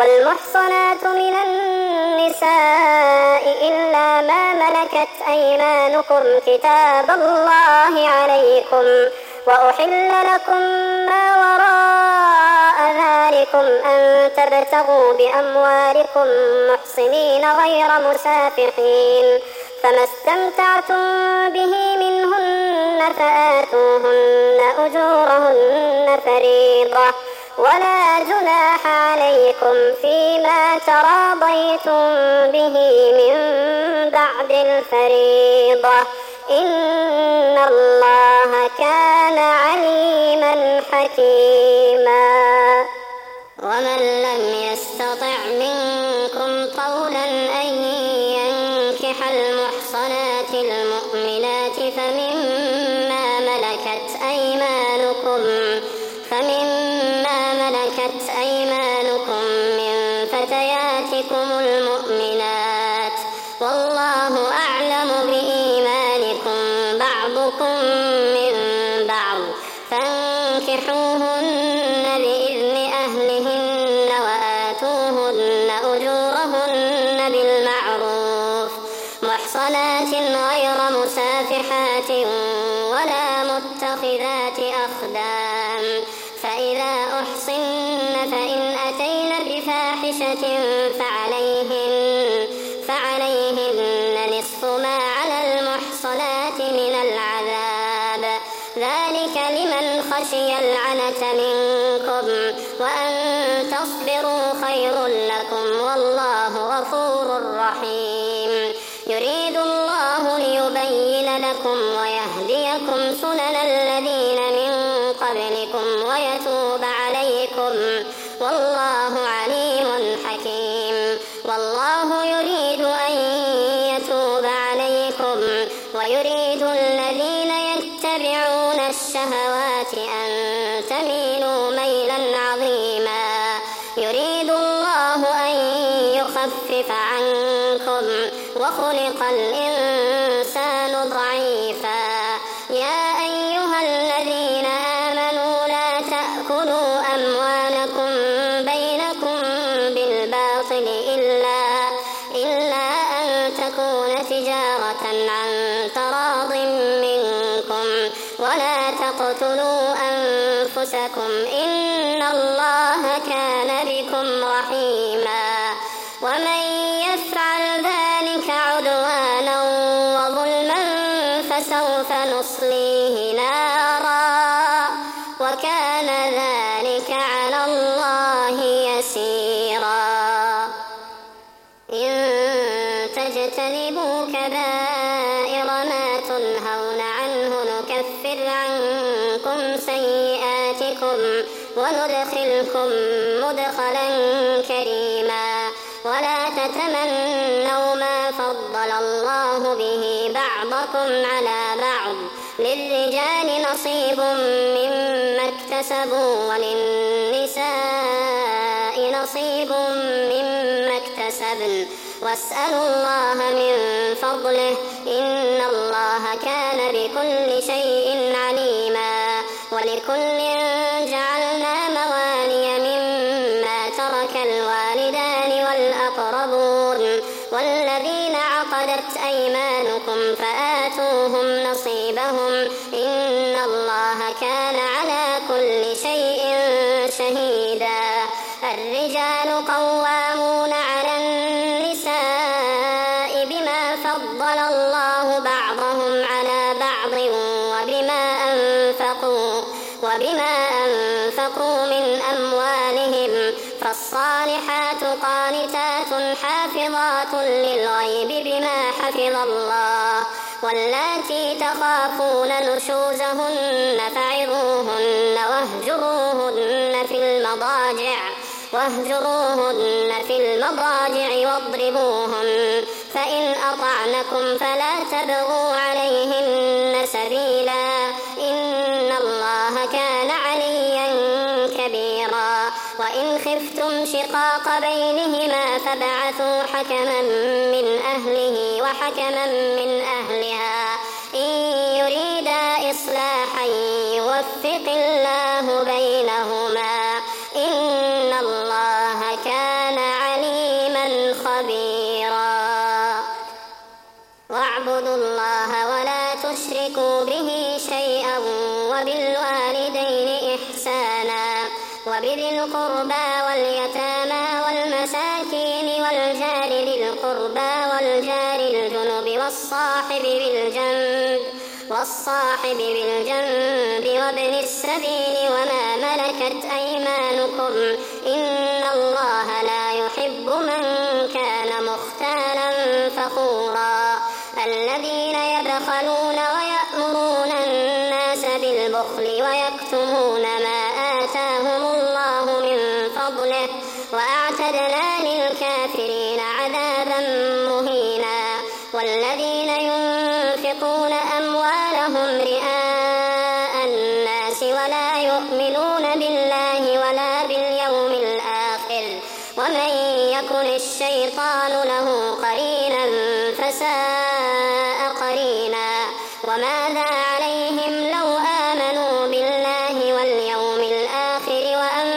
والمحصنات من النساء إلا ما ملكت أيمانكم كتاب الله عليكم. وأحل لكم ما وراء ذلكم أن تبتغوا بأموالكم محصنين غير مسافحين، فما استمتعتم به منهن فآتوهن أجورهن فريضة، ولا جناح عليكم فيما تراضيتم به من بعد الفريضة، إن الله كان عليما حكيما. ومن لم يستطع منكم طولا أن ينكح المحصنات المؤمنات فمما ملكت أيمانكم من فتياتكم المؤمنات، والله أعلم بإيمانكم بعضكم من بعض، فانكحوهن بإذن أهلهن وآتوهن أجورهن بالمعروف محصنات غير مسافحات ولا متخذات أخدان، فإذا أحصن فإن أتين بفاحشة فعليهن نصف ما على المحصنات من العذاب، ذلك لمن خشي العنة منكم، وأن تصبروا خير لكم، والله غفور رحيم. يريد الله ليبين لكم ويهديكم سنن الذين من قبلكم ويتوب عليكم، والله عليم حكيم. والله يريد أن يتوب عليكم ويريد الذين يتبعون الشهوات أن تميلوا ميلا عظيما. يريد الله أن يخفف عنكم وخلق الإنسان ضعيفا. يا أيها الذين آمنوا لا تأكلوا أموالكم بينكم بالباطل إلا أن تكون تجارة عن تراض منكم، ولا تقتلوا أنفسكم إن الله كان بكم رحيما. ومن يفعل ذلك عدوانا وظلما فسوف نصليه نارا، وكان ذلك على الله يسيرا. إن تجتنبوا كبائر ما تنهون عنه نكفر عنكم سيئاتكم وندخلكم مدخلا كريما. ولا تتمنوا ما فضل الله به بعضكم على بعض، للرجال نصيب مما اكتسبوا وللنساء نصيب مما اكتسبن، واسألوا الله من فضله إن الله كان بكل شيء عليما. ولكل جعلنا موالي مما ترك الوالدان والأقربون والذين عقدت أيمانكم فآتوهم نصيبهم إن الله كان على كل شيء شهيدا. الرجال قوامون على النساء بما فضل الله بعضهم على بعض وبما أنفقوا من أموالهم، فالصالحات قانتات حافظات للغيب بما حفظ الله. واللاتي تخافون نشوزهن فعظوهن واهجروهن في المضاجع واضربوهن، فإن أطعنكم فلا تبغوا عليهن سبيلا إن الله كان عليا كبيرا. وإن خفتم شقاق بينهما فابعثوا حكما من أهله وحكما من أهلها إن يريدا إصلاحا يوفق الله بينهما إن الله كان كان عليما خبيرا. واعبدوا الله ولا تشركوا به شيئا وبالوالدين إحسانا وبذي القربى واليتامى والمساكين والجار ذي القربى والجار الجنب والصاحب بالجنب وابن السبيل وما ملكت أيمانكم إن الله لا يحب من كان مختالا فخورا. الذين يبخلون ويأمرون الناس بالبخل ويكتمون ما آتاهم الله من فضله وأعتدنا للكافرين عذابا مهينا. والذين ينفقون أموالهم رئاء الناس ولا يؤمنون بالله ولا باليوم الآخر ومن يكن الشيطان له قرينا فساء قرينا. وماذا عليهم لو آمنوا بالله واليوم الآخر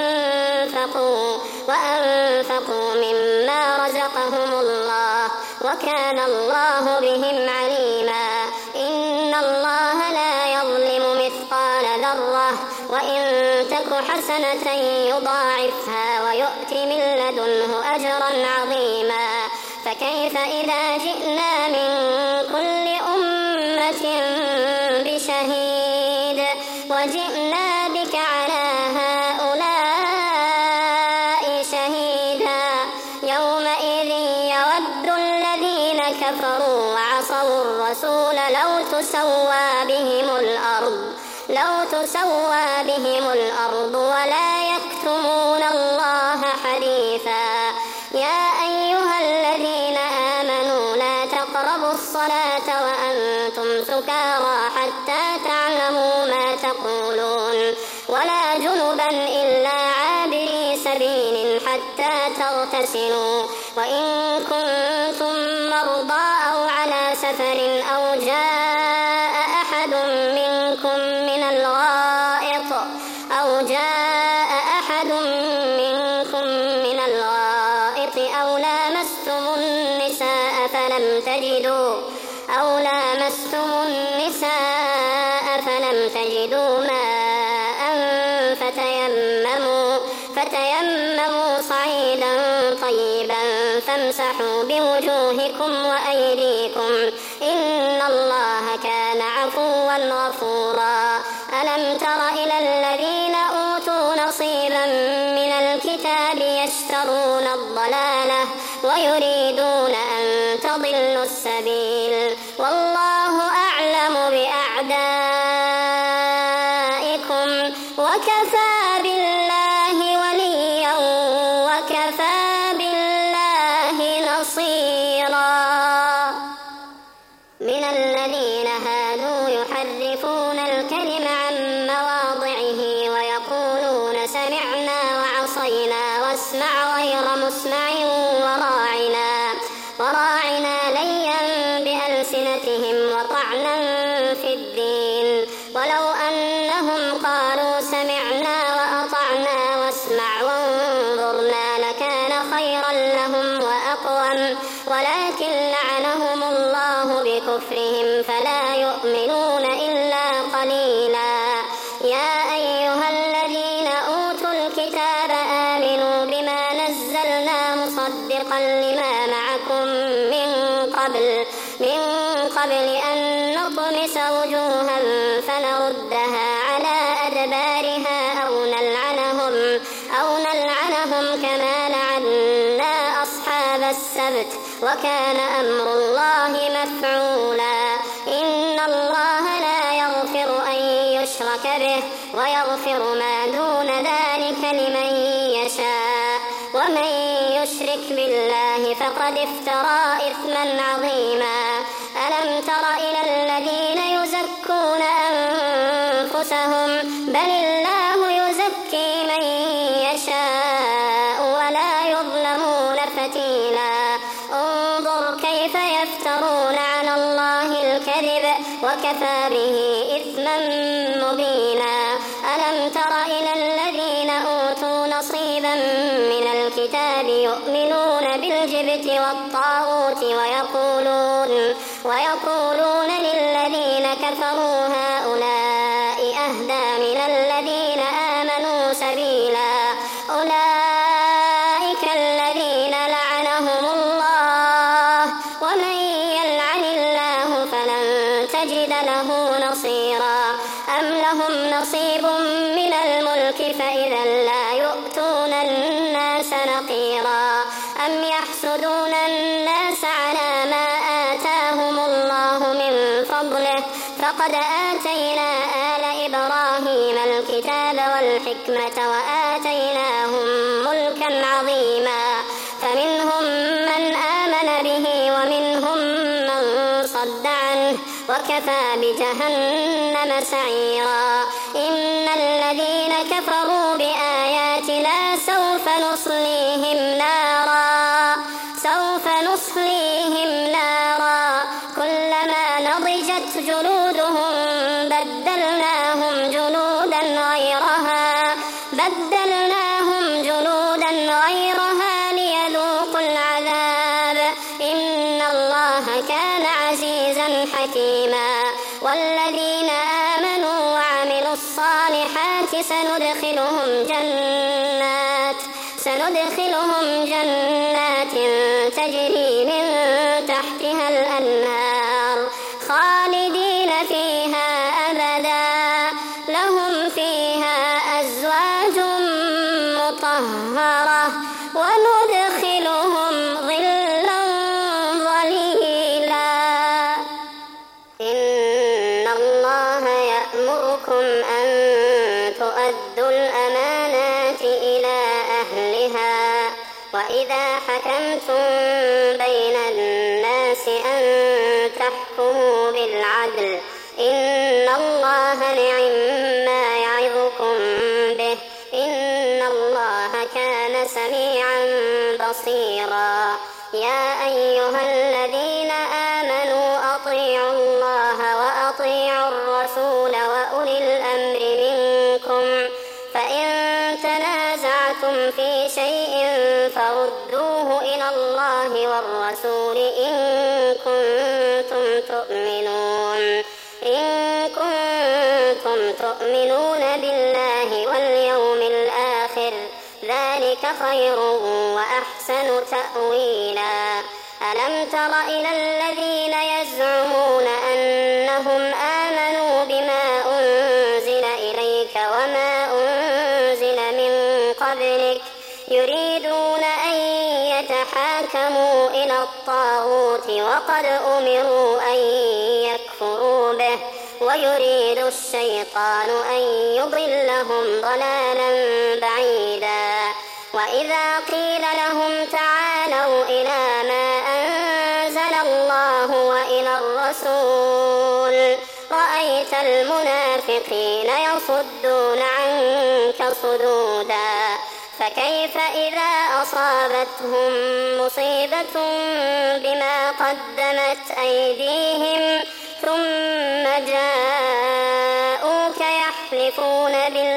وأنفقوا مما رزقهم الله وكان الله بهم عليما. إن الله لا يظلم مثقال ذرة وإن تك حسنة يضاعفها ويؤت من لدنه أجرا عظيما. فكيف إذا جئنا من كل أمة بشهيد وجئنا بك على هؤلاء شهيدا. يومئذ يود الذين كفروا وعصوا الرسول لو تسوى بهم الأرض ولا يكتمون الله حديثا. يا أيها الذين آمنوا لا تقربوا الصلاة وأنتم سكارى حتى تعلموا ما تقولون ولا جنبا إلا عابري سبيل حتى تغتسلوا وإن كنتم مرضى أو على سفر أو جاء أحد منكم من الغائط أو لامستم النساء فلم تجدوا ماء فتيمموا صعيدا طيبا فامسحوا بوجوهكم وأيديكم إن الله كان عفوا غفورا. ألم تر إلى الذين أوتوا نصيبا من الكتاب يشترون الضلالة ويريدون أن تضلوا السبيل والله أعلم بأعدائكم وكفى بالله وليا وكفى بالله نصيرا. من الذين هادوا يحرفون الكلم عن مواضعه ويقولون سمعنا وعصينا واسمع غير مسمع وراعنا ليا بألسنتهم وطعنا في الدين ولو أنهم قالوا سمعنا وأطعنا واسمع وانظرنا لكان خيرا لهم وأقوم ولكن لعنهم الله بكفرهم فلا يؤمنون إلا قليلا. يا أيها الذين أوتوا الكتاب آمنوا بما نزلنا مصدقا لما معكم من قبل أن نطمس وجوها فنردها على أدبارها أو نلعنهم كما لعنا أصحاب السبت وكان أمر الله مفعولا. إن الله لا يغفر أن يشرك به ويغفر ما دون ذلك لمن يشاء ومن يشرك بالله فقد افترى إثما عظيما. ألم تر إلى الذين يزكون أنفسهم بل الله يزكي من يشاء ولا يظلمون فتيلا. انظر كيف يفترون على الله الكذب وكفى به إثما مبينا. ألم تر إلى الذين أوتوا نصيبا من الكتاب يؤمنون يؤمنون بالجبت والطاغوت ويقولون للذين كفروا هؤلاء أهدى من الذين آمنوا سبيلا أولئك الذين لعنهم الله ومن يلعن الله فلن تجد له نصيرا أم لهم نصيب من الملك فإذا لا يؤتون الناس نقيرا أم يحسدون الناس على ما آتاهم الله من فضله فقد آتينا آل إبراهيم الكتاب والحكمة وآتيناهم ملكا عظيما فمنهم من آمن به ومنهم من صد عنه وكفى بجهنم سعيرا إن الذين كفروا بآياتنا سوف نصليهم نارا كلما نضجت جلودهم بدلناهم جلودا غيرها ليذوقوا العذاب إن الله كان عزيزا حكيما والذين آمنوا وعملوا الصالحات سندخلهم جنات تجري من تحتها الأنهار خالدين فيها أبدا لهم فيها أزواج مطهرة وندخلهم ظلا ظليلا إن الله يأمركم أن تؤدوا الأمانات إلى أهلها وإذا حكمتم بين الناس أن تحكموا بالعدل إن الله نعم يعظكم به إن الله كان سميعا بصيرا يا أيها الذين آمنوا أطيعوا الله وأطيعوا الرسول وأولي الأمر منكم فإن تنازعتم في شيء فردوه إلى الله والرسول إن كنتم تؤمنون بالله واليوم الآخر ذلك خير وأحسن تأويلا ألم تر إلى الذين يزعمون أنهم آمنوا بما أنزل إليك وما أنزل من قبلك يريدون أن يتحاكموا إلى الطاغوت وقد أمروا أن يكفروا به ويريد الشيطان أن يضلهم ضلالا بعيدا وإذا قيل لهم تعالوا إلى ما أنزل الله وإلى الرسول رأيت المنافقين يصدون عنك صدودا فكيف إذا أصابتهم مصيبة بما قدمت أيديهم ثم جاءوك يحلفون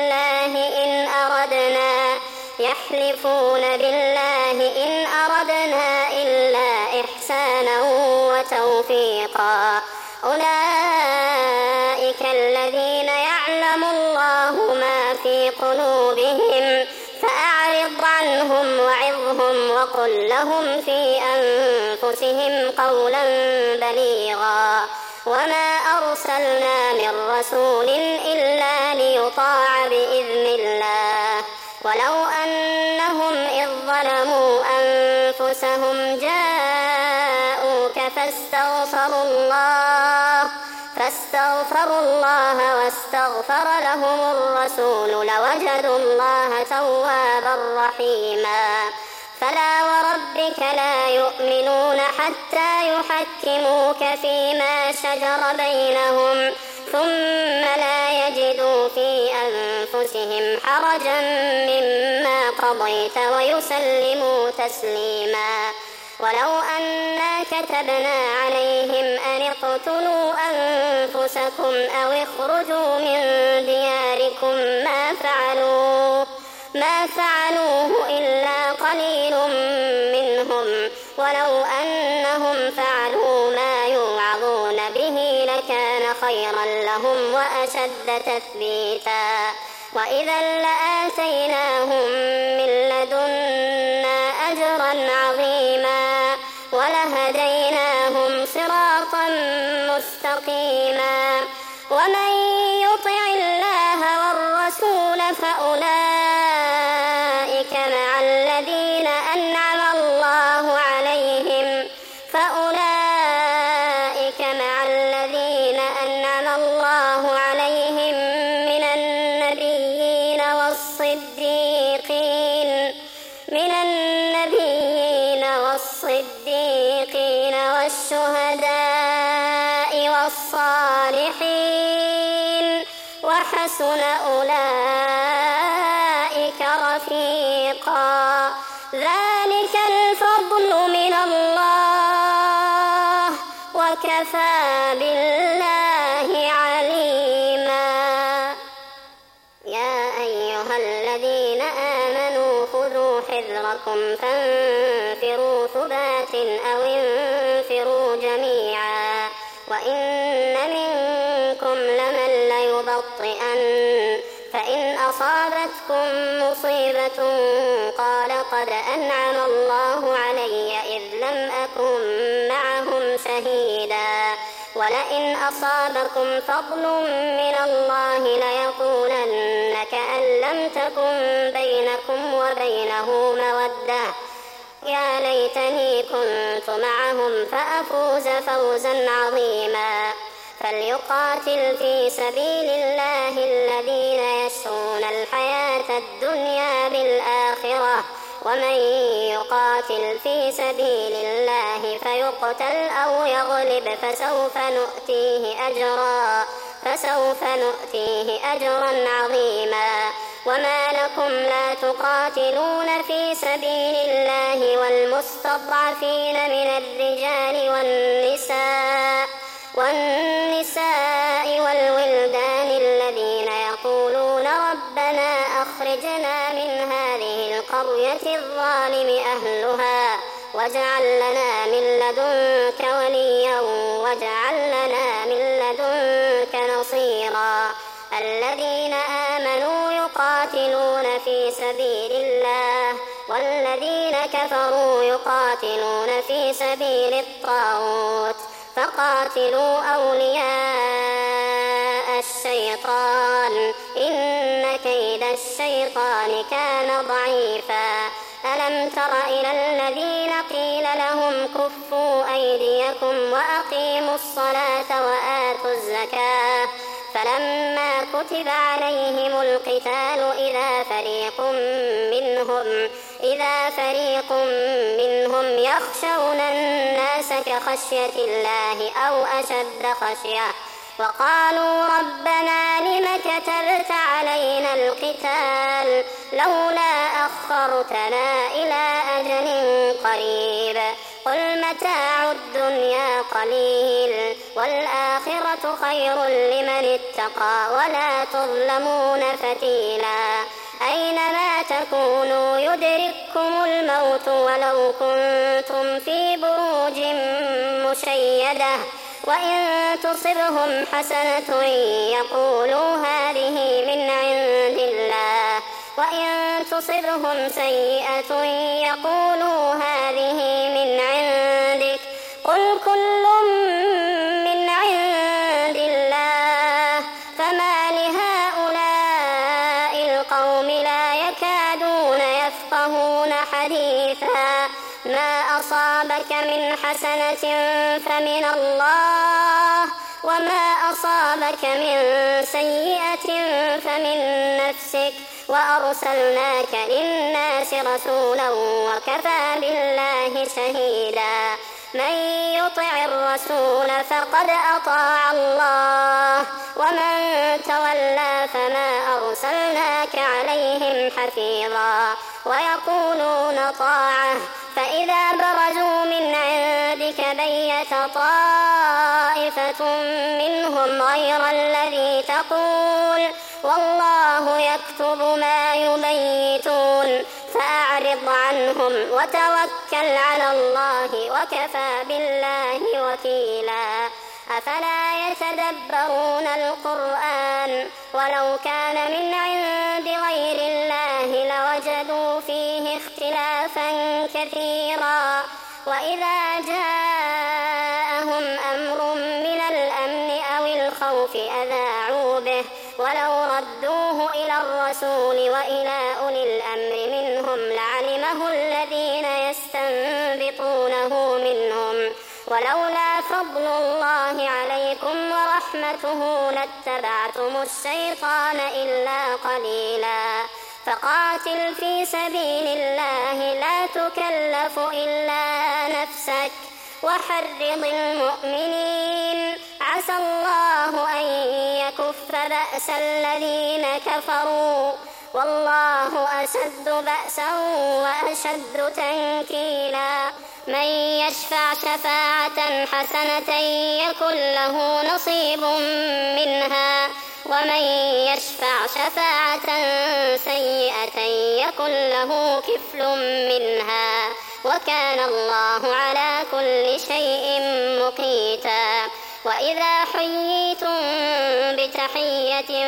بالله إن أردنا إلا إحسانا وتوفيقا أولئك الذين يعلم الله ما في قلوبهم فأعرض عنهم وعظهم وقل لهم في أنفسهم قولا بليغا وما أرسلنا من رسول إلا ليطاع بإذن الله ولو أنهم إذ ظلموا أنفسهم جاءوك فاستغفروا الله واستغفر لهم الرسول لوجدوا الله توابا رحيما فلا وربك لا يؤمنون حتى يحكموك فيما شجر بينهم ثم لا يجدوا في أنفسهم حرجا مما قضيت ويسلموا تسليما ولو أنا كتبنا عليهم أن اقتلوا أنفسكم أو اخرجوا من دياركم ما فعلوه إلا قليل منهم ولو أنهم فعلوا ما يوعظون به لكان خيرا لهم وأشد تثبيتا وإذا لآتيناهم من لدنا أجرا عظيما ولهديناهم صراطا مستقيما ومن يطع الله والرسول فأولئك مع الذين أنعم الله عليهم من النبيين والصديقين والشهداء والصالحين وحسن أولئك رفيقا ذلك الفضل من الله وكفى بالله عليما يا أيها الذين آمنوا خذوا حذركم فانفروا ثبات أو انفروا جميعا وإن منكم لمن ليبطئن فإن أصابتكم مصيبة قال قد أنعم الله علي إذ لم أكن معهم شهيدا ولئن أصابكم فضل من الله ليقولن كأن لم تكن بينكم وبينه مودة يا ليتني كنت معهم فأفوز فوزا عظيما فليقاتل في سبيل الله الذين يشرون الحياة الدنيا بالآخرة ومن يقاتل في سبيل الله فيقتل أو يغلب فسوف نؤتيه أجرا عظيما وما لكم لا تقاتلون في سبيل الله والمستضعفين من الرجال والنساء والولدان الذين يقولون ربنا أخرجنا من هذه القرية الظالم أهلها واجعل لنا من لدنك وليا واجعل لنا من لدنك نصيرا الذين آمنوا يقاتلون في سبيل الله والذين كفروا يقاتلون في سبيل الطاغوت فقاتلوا أولياء الشيطان إن كيد الشيطان كان ضعيفا ألم تر إلى الذين قيل لهم كفوا أيديكم وأقيموا الصلاة وآتوا الزكاة فلما كتب عليهم القتال إذا فريق منهم يخشون الناس كخشية الله أو أشد خشية وقالوا ربنا لم كتبت علينا القتال لولا أخرتنا إلى أجل قريب قل متاع الدنيا قليل والآخرة خير لمن اتقى ولا تظلمون فتيلا أينما تكونوا يدرككم الموت ولو كنتم في بروج مشيدة وإن تصبهم حسنة يقولوا هذه من عند الله وإن تصبهم سيئة يقولوا هذه من عندك قل كل من عند الله فما لهؤلاء القوم لا يكادون يفقهون حديثا ما أصابك من حسنة فمن الله وما أصابك من سيئة فمن نفسك وأرسلناك للناس رسولا وكفى بالله شهيدا من يطع الرسول فقد أطاع الله ومن تولى فما أرسلناك عليهم حفيظا ويقولون طاعة فإذا برزوا من عندك بيت طائفة منهم غير الذي تقول والله يكتب ما يبيتون بينهم وتوكل على الله وكفى بالله وكيلا. أفلا يتدبرون القرآن ولو كان من عند غير الله لوجدوا فيه اختلافا كثيرا. وإذا جاءهم أمر من الأمن أو الخوف أذاعوا به ولو ردوه إلى الرسول وإلى أولي الأمر منهم لعلمه الذين يستنبطونه منهم ولولا فضل الله عليكم ورحمته لاتبعتم الشيطان إلا قليلا. فقاتل في سبيل الله لا تكلف إلا نفسك وحرض المؤمنين عسى الله أن يكف بأس الذين كفروا والله أشد بأسا وأشد تنكيلا. من يشفع شفاعة حسنة يكن له نصيب منها ومن يشفع شفاعة سيئة يكن له كفل منها وكان الله على كل شيء مقيتا. وإذا حييتم بتحية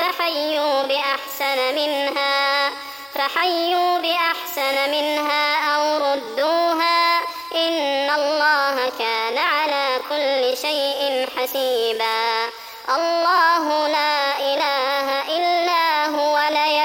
فحيوا بأحسن منها أو ردوها إن الله كان على كل شيء حسيبا. الله لا إله إلا هو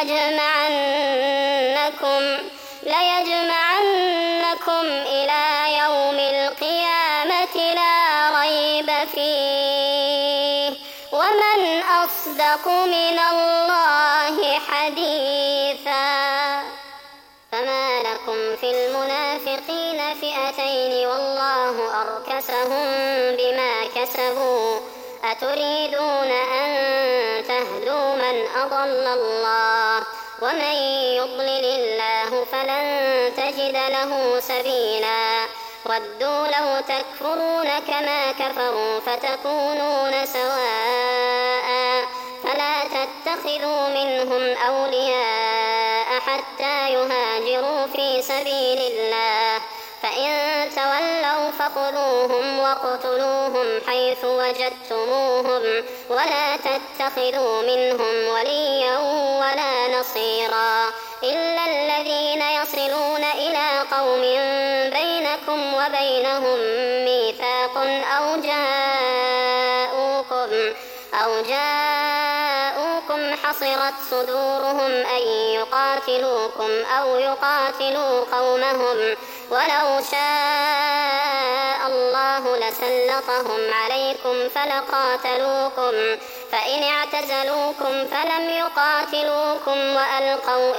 ليجمعنكم إلى يوم القيامة لا ريب فيه ومن أصدق من الله حديثا. فما لكم في المنافقين فئتين والله أركسهم بما كسبوا أتريدون أن تهدوا من أضل الله ومن يضلل الله فلن تجد له سبيلا. ودوا لو تكفرون كما كفروا فتكونون سواء فلا تتخذوا منهم أولياء حتى يهاجروا في سبيل الله فإن تولوا فخذوهم وقتلوهم حيث وجدتموهم ولا تتخذوا منهم وليا ولا نصيرا إلا الذين يصلون إلى قوم بينكم وبينهم ميثاق أو جاءوكم حصرت صدورهم أن يقاتلوكم أو يقاتلوا قومهم ولو شاء الله لسلطهم عليكم فلقاتلوكم فإن اعتزلوكم فلم يقاتلوكم وألقوا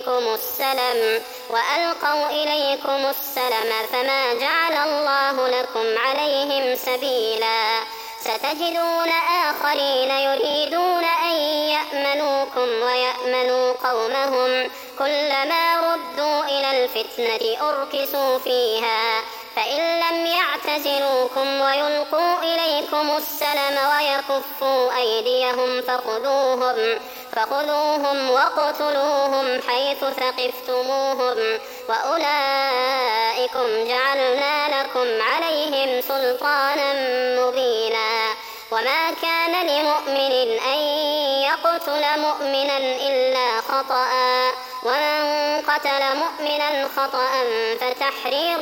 إليكم السلم فما جعل الله لكم عليهم سبيلا. ستجدون آخرين يريدون أن يأمنوكم ويأمنوا قومهم كلما ردوا إلى الفتنة أركسوا فيها فإن لم يعتزلوكم ويلقوا إليكم السلم ويكفوا أيديهم فخذوهم واقتلوهم حيث ثقفتموهم وأولئكم جعلنا لكم عليهم سلطانا مبينا. وما كان لمؤمن أن يقتل مؤمنا إلا خطأ ومن قتل مؤمنا خطأ فتحرير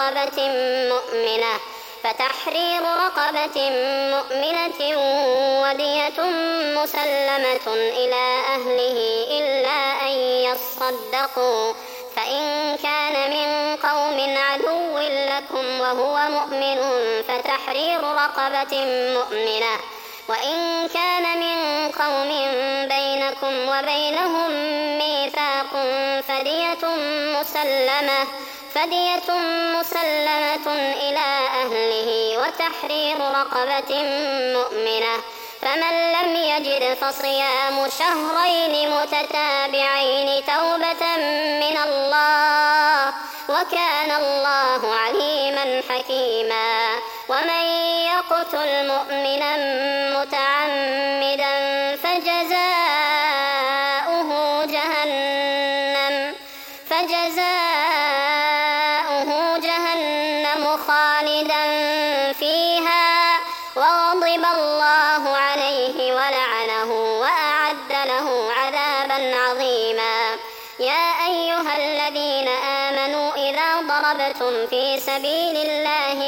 رقبة مؤمنة ودية مسلمة إلى أهله إلا أن يصدقوا فإن كان من قوم عدو لكم وهو مؤمن فتحرير رقبة مؤمنة وإن كان من قوم بينكم وبينهم ميثاق فدية مسلمة إلى أهله وتحرير رقبة مؤمنة فمن لم يجد فصيام شهرين متتابعين توبة من الله وكان الله عليما حكيما. ومن يقتل مؤمنا متعمدا فجزاؤه جهنم جهنم خالدا فيها وغضب الله عليه ولعنه وأعد له عذابا عظيما. يا أيها الذين آمنوا إذا ضربتم في سبيل الله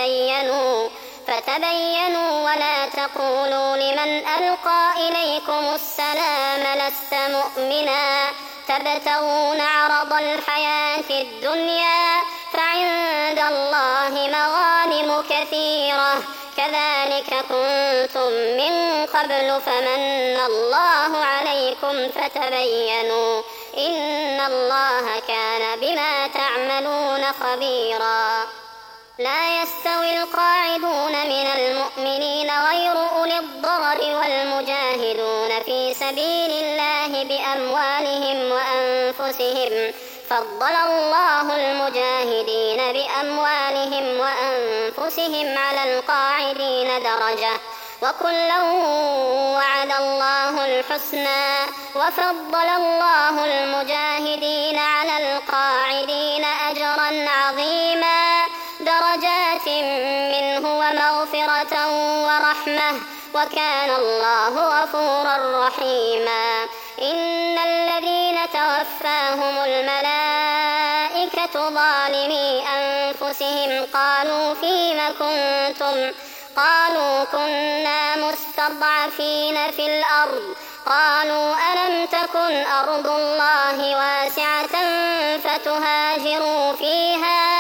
فتبينوا ولا تقولوا لمن ألقى إليكم السلام لست مؤمنا تبتغون عرض الحياة الدنيا فعند الله مغانم كثيرة كذلك كنتم من قبل فمن الله عليكم فتبينوا إن الله كان بما تعملون خبيرا. لا يستوي القاعدون من المؤمنين غير أولي الضرر والمجاهدون في سبيل الله بأموالهم وأنفسهم فضل الله المجاهدين بأموالهم وأنفسهم على القاعدين درجة وكلا وعد الله الحسنى وفضل الله المجاهدين على القاعدين أجرا عظيما درجات منه ومغفرة ورحمة وكان الله غفورا رحيما. إن الذين توفاهم الملائكة ظالمي أنفسهم قالوا فيم كنتم قالوا كنا مستضعفين في الأرض قالوا ألم تكن أرض الله واسعة فتهاجروا فيها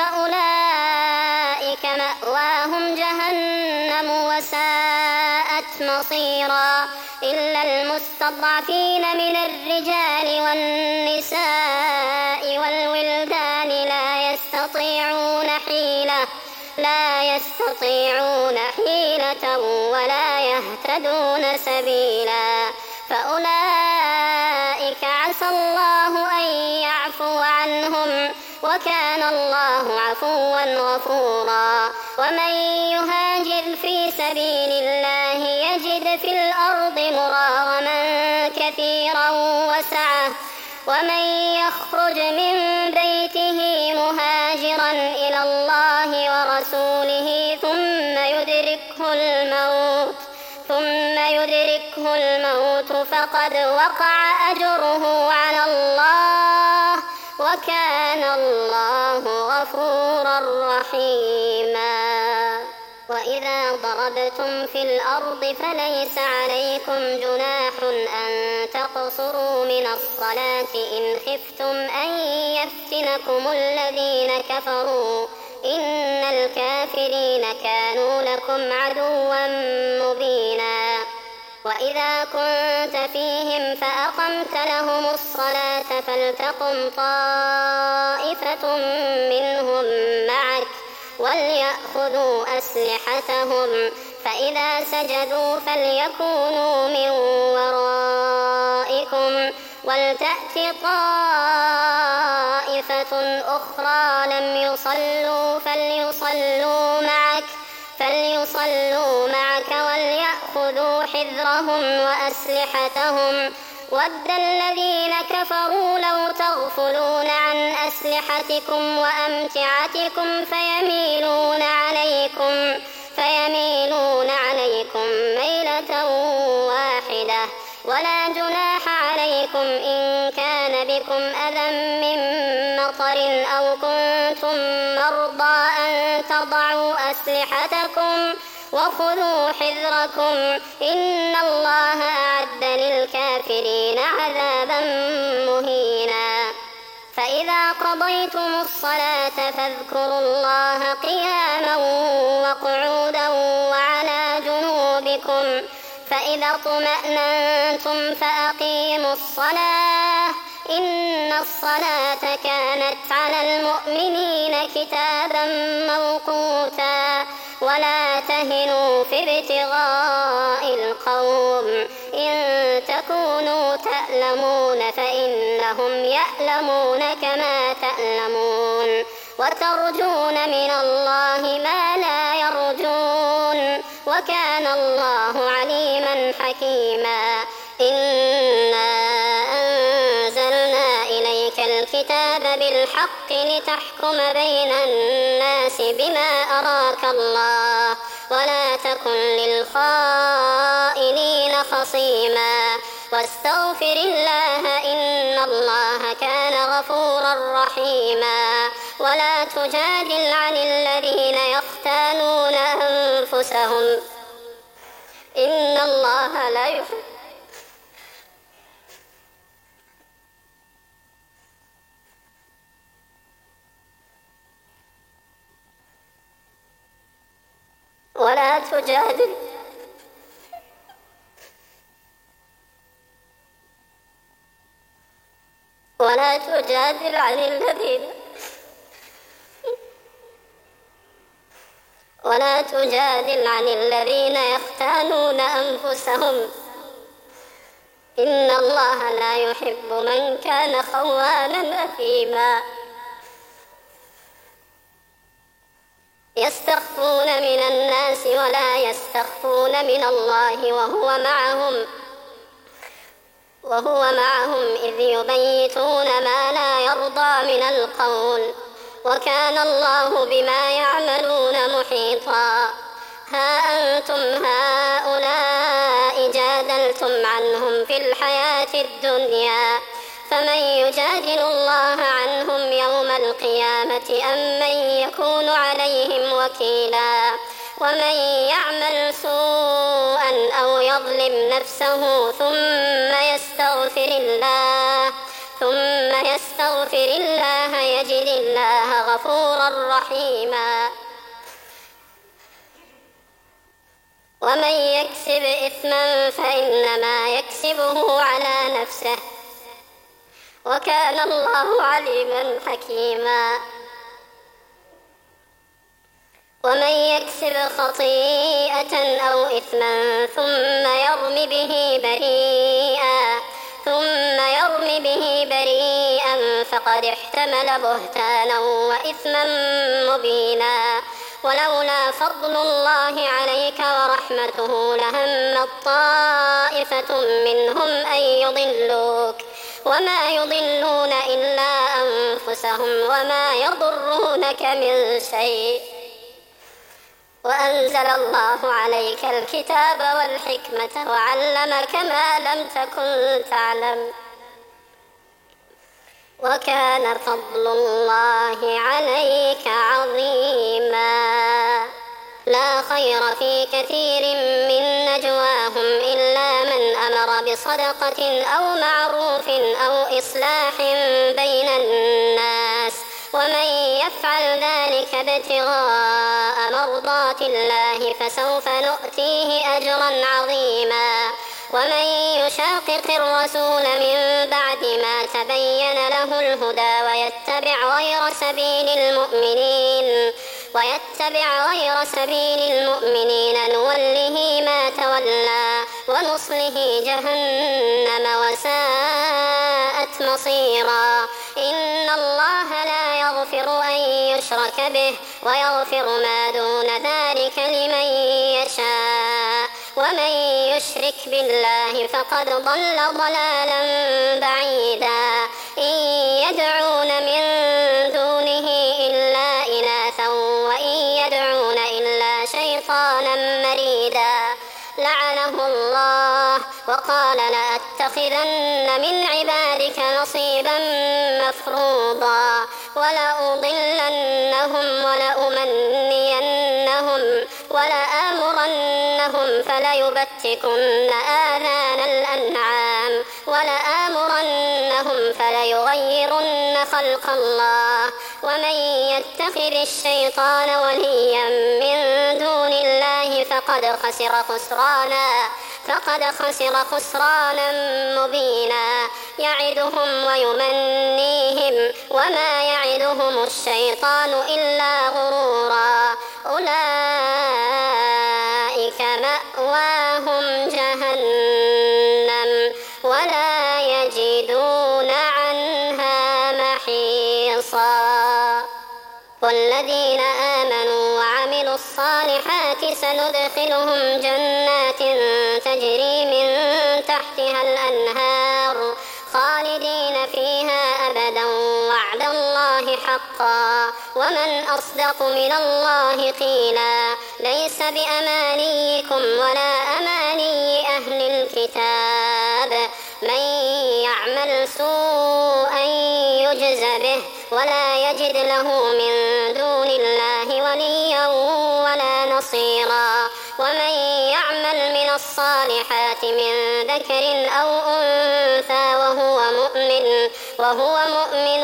فأولئك مأواهم جهنم وساءت مصيرا. إلا المستضعفين من الرجال والنساء والولدان لا يستطيعون حيلة ولا يهتدون سبيلا فأولئك عسى الله أن يعفو عنهم وكان الله عفوا غفورا. ومن يهاجر في سبيل الله يجد في الأرض مراغما كثيرا وسعة ومن يخرج من بيته مهاجرا إلى الله ورسوله ثم يدركه الموت فقد وقع أجره على الله وكان الله غفورا رحيما. وإذا ضربتم في الأرض فليس عليكم جناح أن تقصروا من الصلاة إن خفتم أن يفتنكم الذين كفروا إن الكافرين كانوا لكم عدوا مبينا. وإذا كنت فيهم فأقمت لهم الصلاة فلتقم طائفة منهم معك وليأخذوا أسلحتهم فإذا سجدوا فليكونوا من ورائكم ولتأت طائفة أخرى لم يصلوا فليصلوا معك وليأخذوا حذرهم وأسلحتهم ود الذين كفروا لو تغفلون عن أسلحتكم وأمتعتكم فيميلون عليكم ميلة واحدة ولا جناح عليكم إن كان بكم أذى من مطر أو كنتم مرضى أن تضعوا أسلحتكم وخذوا حذركم إن الله أعد للكافرين عذابا مهينا. فإذا قضيتم الصلاة فاذكروا الله قياما وقعودا وعلى جنوبكم فإذا اطمأننتم فأقيموا الصلاة إن الصلاة كانت على المؤمنين كتابا موقوتا. ولا تهنوا في ابتغاء القوم إن تكونوا تألمون فإنهم يألمون كما تألمون وترجون من الله ما لا يرجون وكان الله عليما حكيما. إنا أنزلنا إليك الكتاب بالحق تحكم بين الناس بما أراك الله ولا تكن للخائنين خصيما واستغفر الله إن الله كان غفورا رحيما ولا تجادل عن الذين يختانون أنفسهم إن الله لا يحب ولا تجادل عن الذين يختانون أنفسهم إن الله لا يحب من كان خوانا أثيما يستخفون من الناس ولا يستخفون من الله وهو معهم إذ يبيتون ما لا يرضى من القول وكان الله بما يعملون محيطا ها أنتم هؤلاء جادلتم عنهم في الحياة الدنيا فمن يجادل الله عنهم يوم القيامة أم من يكون عليهم وكيلا ومن يعمل سوءا أو يظلم نفسه ثم يستغفر الله يجد الله غفورا رحيما ومن يكسب إثما فإنما يكسبه على نفسه وكان الله عليما حكيما ومن يكسب خطيئة أو إثما ثم يرم به بريئا فقد احتمل بهتانا وإثما مبينا ولولا فضل الله عليك ورحمته لهمت طائفة منهم أن يضلوك وما يضلون إلا أنفسهم وما يضرونك من شيء وأنزل الله عليك الكتاب والحكمة وعلمك ما لم تكن تعلم وكان فضل الله عليك عظيما لا خير في كثير من نجواهم إلا من أمر بصدقة أو معروف أو إصلاح بين الناس ومن يفعل ذلك ابتغاء مرضات الله فسوف نؤتيه أجرا عظيما ومن يشاقق الرسول من بعد ما تبين له الهدى ويتبع غير سبيل المؤمنين نوله ما تولى ونصله جهنم وساءت مصيرا إن الله لا يغفر أن يشرك به ويغفر ما دون ذلك لمن يشاء ومن يشرك بالله فقد ضل ضلالا بعيدا إن يدعون من دونه إلا إناثا وإن يدعون إلا شيطانا مريدا لعنه الله وقال لأتخذن من عبادك نصيبا مفروضا ولأضلنهم ولآمرنهم فليبتكن آذان الأنعام ولآمرنهم فليغيرن خلق الله ومن يتخذ الشيطان وليا من دون الله فقد خسر خسرانا مبينا يعدهم ويمنيهم وما يعدهم الشيطان إلا غرورا أولئك مأواهم جهنم ولا يجدون عنها محيصا والذين آمنوا وعملوا الصالحات سندخلهم جنات تجري من تحتها الأنهار خالدين فيها أبدا وعد الله حقا ومن أصدق من الله قيلا ليس بأمانيكم ولا أماني أهل الكتاب من يعمل سوءا يجز به ولا يجد له من دون الله وليا ولا نصيرا ومن يعمل من الصالحات من ذكر أو أنثى وهو مؤمن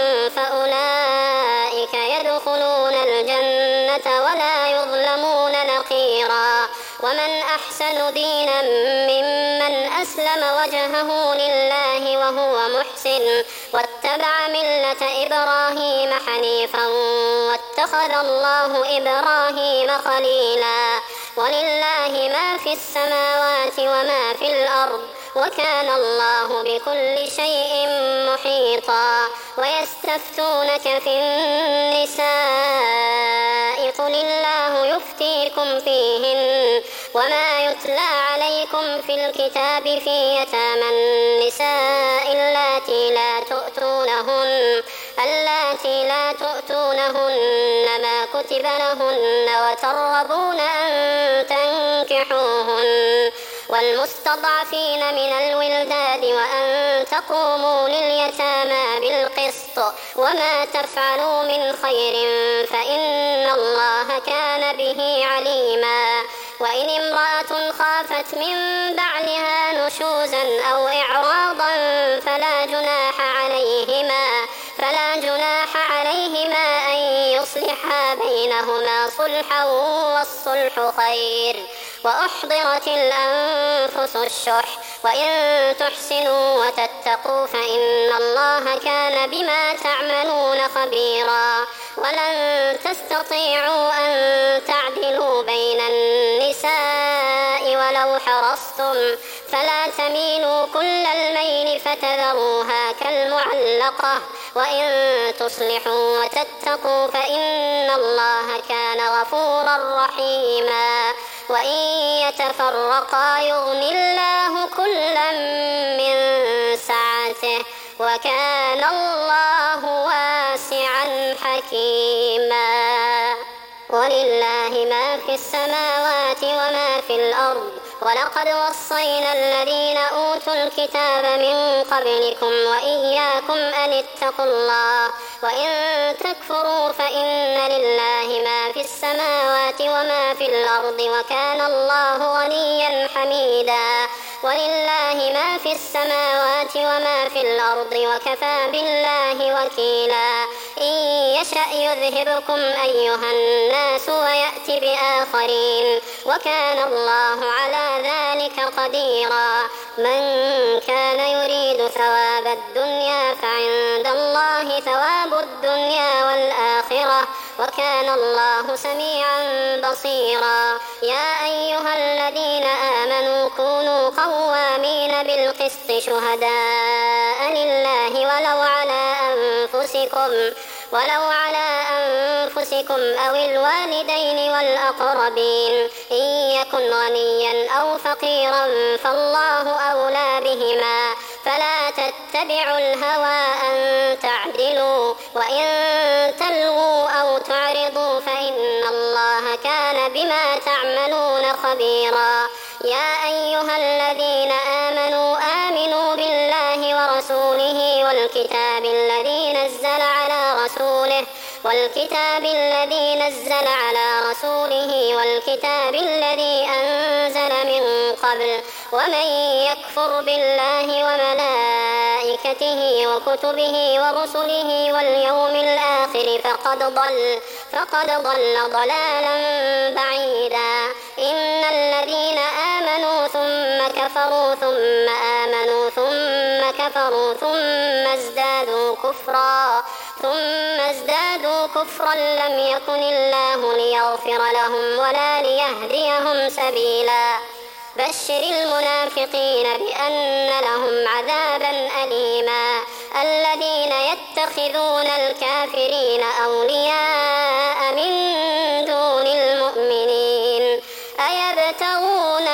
فأولئك يدخلون الجنة ولا يظلمون نقيرا ومن أحسن دينا ممن أسلم وجهه لله وهو محسن واتبع ملة إبراهيم حنيفا واتخذ الله إبراهيم خليلا ولله ما في السماوات وما في الأرض وكان الله بكل شيء محيطا ويستفتونك في النساء قل الله يفتيكم فيهن وما يتلى عليكم في الكتاب في يتامى النساء اللاتي لا تؤتونهن ما كتب لهن وترغبون أن تنكحوهن والمستضعفين من الولدان وأن تقوموا لليتامى بالقسط وما تفعلوا من خير فإن الله كان به عليما وإن امرأة خافت من بعلها نشوزا أو إعراضا فلا جناح عليهما أن يصلحا بينهما صلحا والصلح خير وأحضرت الأنفس الشح وإن تحسنوا وتتقوا فإن الله كان بما تعملون خبيرا ولن تستطيعوا أن تعدلوا بين النساء ولو حرصتم فلا تميلوا كل الميل فتذروها كالمعلقة وإن تصلحوا وتتقوا فإن الله كان غفورا رحيما وإن يتفرقا يغن الله كلا من سعته وكان الله واسعا حكيما ولله ما في السماوات وما في الأرض ولقد وصينا الذين أوتوا الكتاب من قبلكم وإياكم أن اتقوا الله وإن تكفروا فإن لله ما في السماوات وما في الأرض وكان الله غنيا حميدا ولله ما في السماوات وما في الأرض وكفى بالله وكيلا إن يشأ يذهبكم أيها الناس ويأتي بآخرين وكان الله على ذلك قديرا من كان يريد ثواب الدنيا فعند الله ثواب الدنيا والآخرة وكان الله سميعا بصيرا يا أيها الذين آمنوا كونوا قوامين بالقسط شهداء لله ولو على أنفسكم أو الوالدين والأقربين إن يكن غنيا أو فقيرا فالله أولى بهما فلا تتبعوا الهوى أن تعدلوا وإن تلووا أو تعرضوا فإن الله كان بما تعملون خبيرا يا أيها الذين آمنوا بالله ورسوله والكتاب الذي نزل على رسوله والكتاب الذي أنزل من قبل ومن يكفر بالله وملائكته وكتبه ورسله واليوم الآخر فقد ضل ضلالا بعيدا إن الذين آمنوا ثم كفروا ثم آمنوا ثم كفروا ثم ازدادوا كفرا لم يكن الله ليغفر لهم ولا ليهديهم سبيلا بشر المنافقين بأن لهم عذابا أليما الذين يتخذون الكافرين أولياء من دون المؤمنين أيبتغون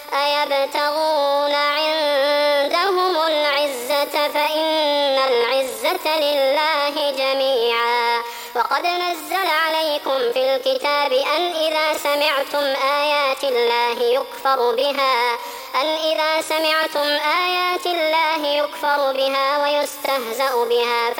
عندهم العزة فإن العزة وقد نزل عليكم في الكتاب أن إذا سمعتم آيات الله يكفر بها ويستهزأ بها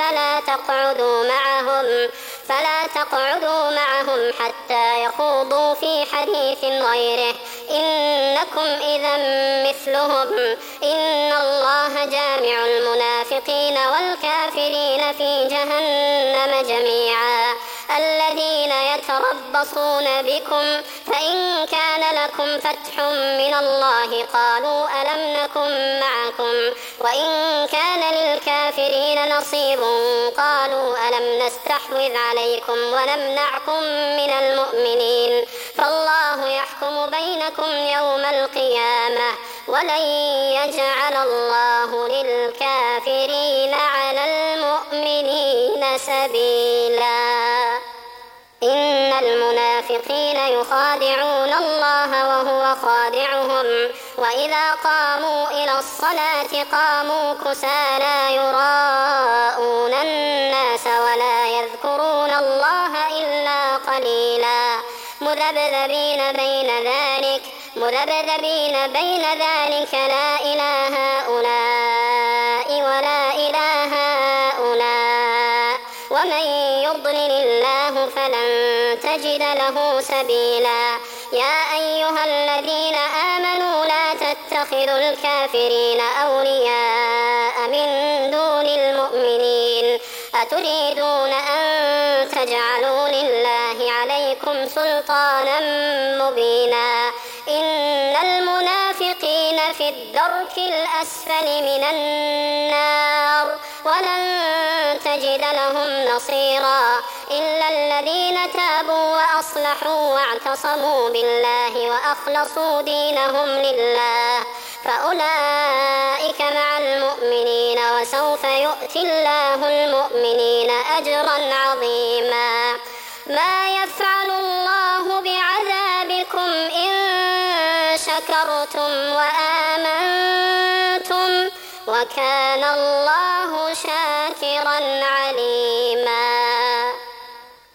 فلا تقعدوا معهم حتى يخوضوا في حديث غيره إنكم إذا مثلهم إن الله جامع المنافقين والكافرين في جهنم جميعا الذين يتربصون بكم فإن كان لكم فتح من الله قالوا ألم نكن معكم وإن كان للكافرين نصيب قالوا ألم نستحوذ عليكم ونمنعكم من المؤمنين فالله يحكم بينكم يوم القيامة ولن يجعل الله للكافرين على المؤمنين سبيلا إن المنافقين يخادعون الله وهو خادعهم وإذا قاموا إلى الصلاة قاموا كسالى يراءون الناس ولا يذكرون الله إلا قليلا مذبذبين بين ذلك لا إله هؤلاء ولا إله هؤلاء ومن يضلل الله فلن تجد له سبيلا يا أيها الذين آمنوا لا تتخذوا الكافرين أولياء من دون المؤمنين أتريدون أن تجعلوا لله عليكم سلطانا مبينا إن المنافقين في الدرك الأسفل من النار ولن تجد لهم نصيرا إلا الذين تابوا وأصلحوا واعتصموا بالله وأخلصوا دينهم لله فأولئك مع المؤمنين وسوف يؤتي الله المؤمنين أجرا عظيما ما يفعل الله بعذابكم إن شكرتم وآمنتم وكان الله شاكرا عليما.